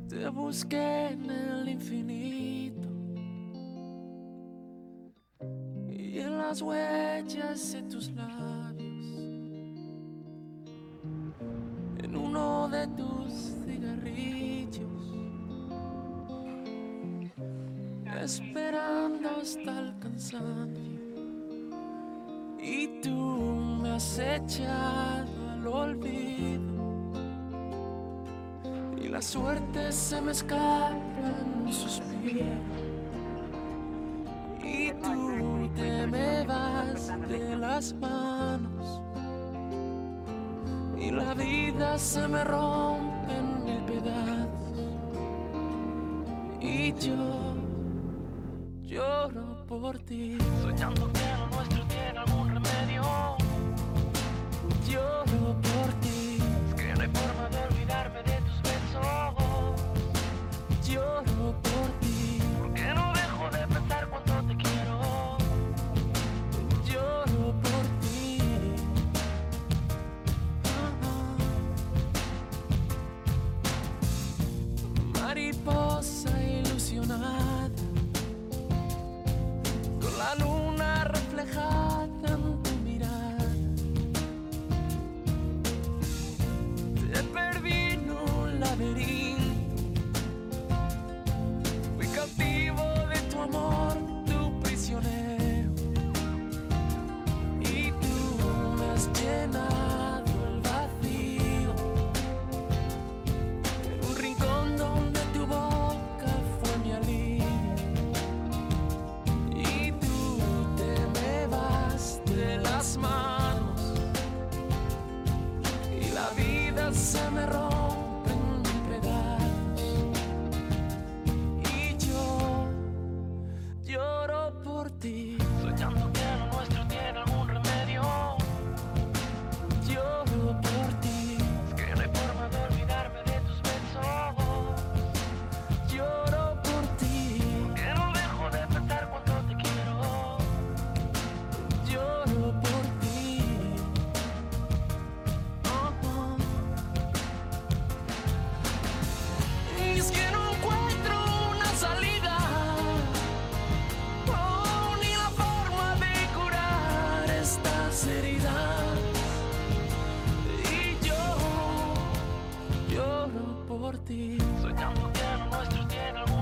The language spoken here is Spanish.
Te busqué en el infinito y en las huellas de tus labios, en uno de tus cigarrillos, esperando hasta el cansancio. Y tú me has echado al olvido y la suerte se me escapa en un suspiro. Y tú te me vas de las manos y la vida se me rompe en mil pedazos. Y yo lloro por ti, soñando que lo nuestro tiene algún remedio. Lloro por ti, es que no hay forma de olvidarme de tus besos. Lloro por ti, porque no dejo de pensar cuánto te quiero. Lloro por ti. Mariposa ilusionada, con la luna reflejada en tu mirada. Te perdí en un laberinto, fui cautivo de tu amor, tu prisionero. Y tú me has llenado el vacío, en un rincón donde tu boca fue mi alivio. De las manos y la vida se me rompe en mil pedazos. Y yo lloro por ti, soñando que lo nuestro tiene algún remedio. Lloro por ti, es que no hay forma de olvidarme de tus besos. Lloro por ti, porque no dejo de pensar cuánto te quiero. Lloro por ti. Y es que no encuentro una salida, ni la forma de curar estas heridas. Y yo lloro por ti, soñando que lo nuestro tiene algún